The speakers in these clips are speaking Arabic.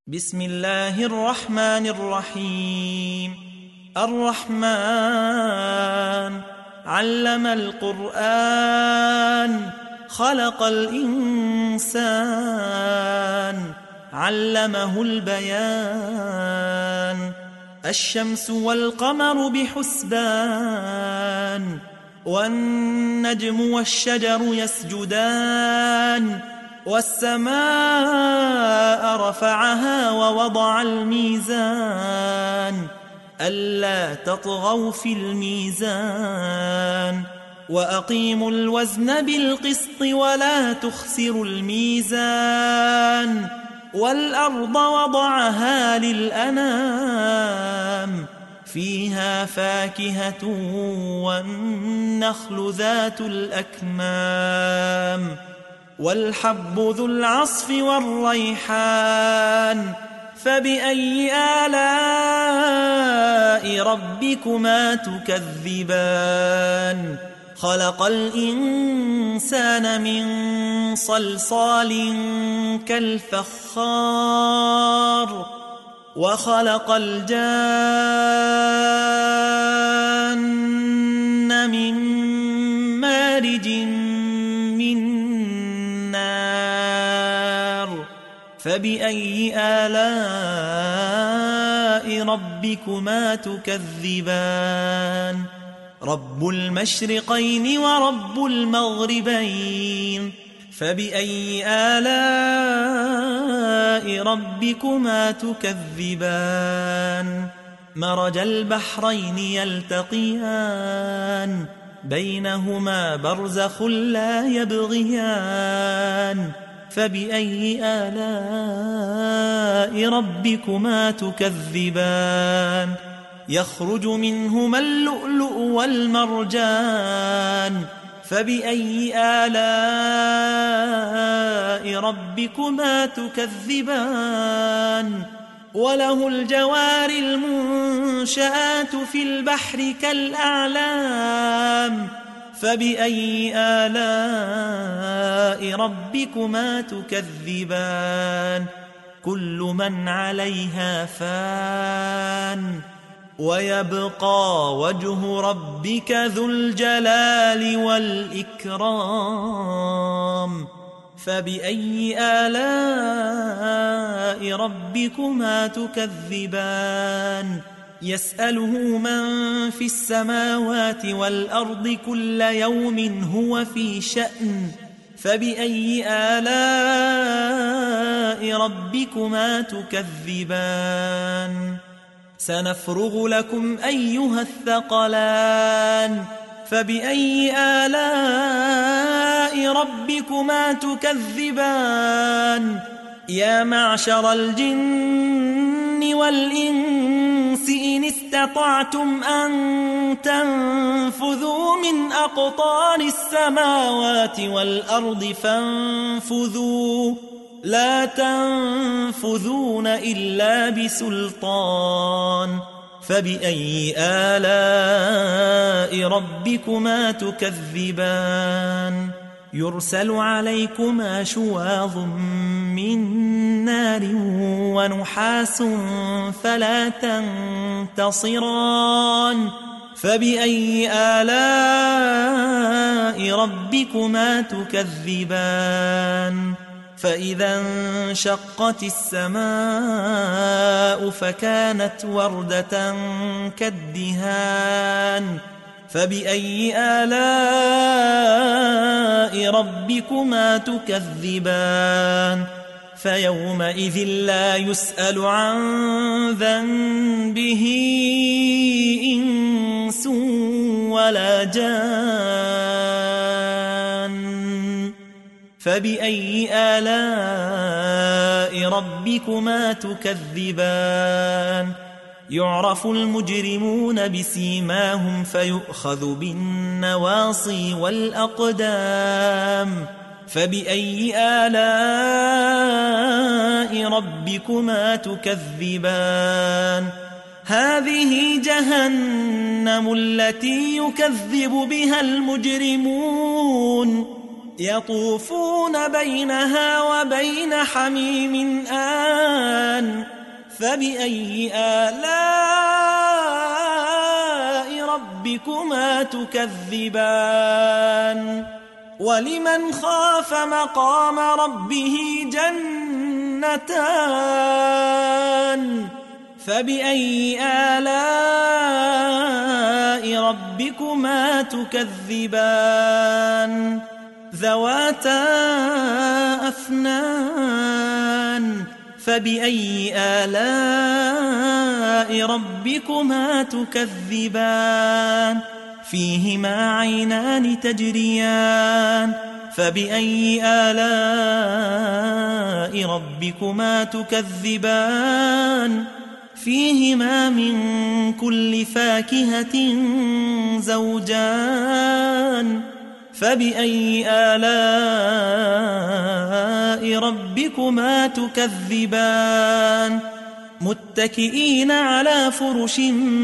بسم الله الرحمن الرحيم. الرحمن علم القرآن خلق الإنسان علمه البيان. الشمس والقمر بحسبان والنجم والشجر يسجدان والسماء رفعها ووضع الميزان ألا تطغوا في الميزان وأقيموا الوزن بالقسط ولا تخسروا الميزان والأرض وضعها للأنام فيها فاكهة والنخل ذات الأكمام والحب ذو العصف والريحان فبأي آلاء ربكما تكذبان. خلق الإنسان من صلصال كالفخار وخلق الجان من مارج من نار فبأي آلاء ربكما تكذبان. رب المشرقين ورب المغربين فبأي آلاء ربكما تكذبان. مرج البحرين يلتقيان بينهما برزخ لا يبغيان فبأي آلاء ربكما تكذبان. يخرج منهما اللؤلؤ والمرجان فبأي آلاء ربكما تكذبان. وله الجوار المنشآت في البحر كالأعلام فبأي آلاء ربكما تكذبان. كل من عليها فان ويبقى وجه ربك ذو الجلال والإكرام فبأي آلاء ربكما تكذبان. يسأله من في السماوات والأرض كل يوم هو في شأن فبأي آلاء ربكما تكذبان. سنفرغ لكم أيها الثقلان فبأي آلاء ربكما تكذبان. يا معشر الجن والإنس إن استطعتم أن تنفذوا من أقطار السماوات والأرض فانفذوا لا تنفذون إلا بسلطان فبأي آلاء ربكما تكذبان. يرسل عليكما شواظ من نار ونحاس فلا تنتصران فبأي آلاء ربكما تكذبان. فإذا انشقت السماء فكانت وردة كالدهان فبأي آلاء ربكما تكذبان. فيومئذ لا يسأل عن ذنبه إنس ولا جان فبأي آلاء ربكما تكذبان. يعرف المجرمون بسيماهم فيؤخذ بالنواصي والأقدام فبأي آلاء ربكما تكذبان. هذه جهنم التي يكذب بها المجرمون يطوفون بينها وبين حميم آن فبأي آلاء ربكما تكذبان ولمن خاف مقام ربه جنتان فبأي آلاء ربكما تكذبان ذواتا أفنان فبأي آلاء ربكما تكذبان فيهما عينان تجريان فبأي آلاء ربكما تكذبان فيهما من كل فاكهة زوجان فبأي آلاء ربكما تكذبان متكئين على فرش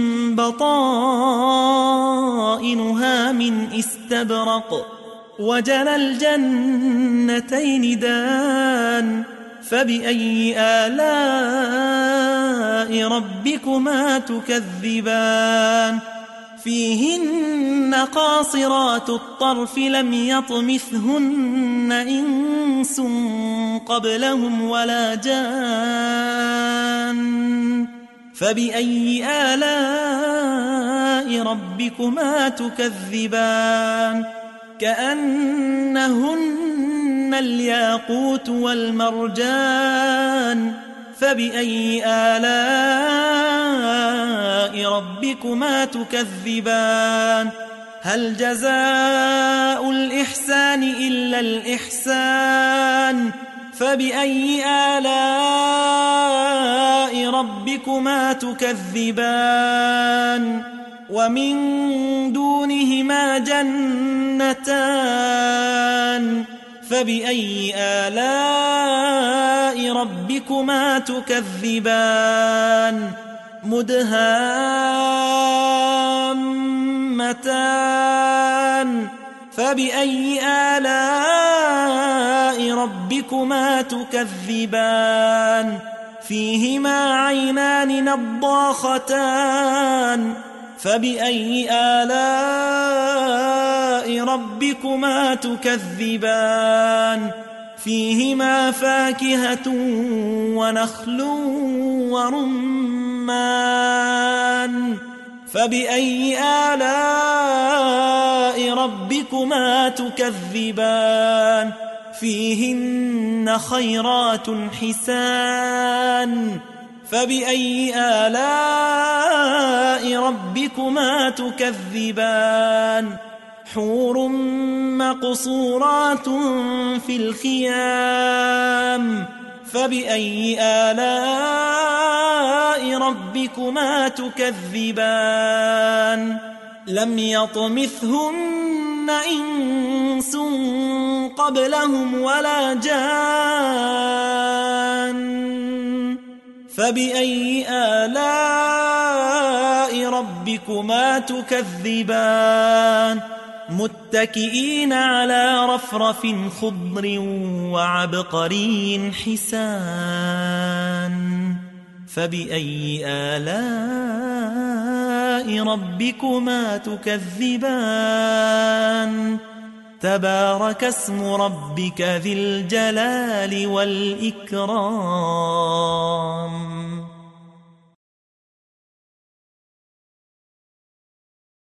بطائنها من استبرق وجنى الجنتين دان فبأي آلاء ربكما تكذبان فيهن قاصرات الطرف لم يطمثهن إنس قبلهم ولا جان فبأي آلاء ربكما تكذبان كأنهن الياقوت والمرجان فبأي آلاء ربكما تكذبان هل جزاء الإحسان إلا الإحسان فبأي آلاء ربكما تكذبان ومن دونهما جنتان فبأي آلاء ربكما تكذبان مدهامتان فبأي آلاء ربكما تكذبان فيهما عينان نضاختان فبأي آلاء ربكما تكذبان فيهما فاكهة ونخل ورمان فبأي آلاء ربكما تكذبان فيهن خيرات حسان فبأي آلاء ربكما تكذبان حور مقصورات في الخيام فبأي آلاء ربكما تكذبان لم يطمثهن إنس قبلهم ولا جان فبأي آلاء ربكما تكذبان متكئين على رفرف خضر وعبقري حسان فبأي آلاء ربكما تكذبان تبارك اسم ربك ذي الجلال والإكرام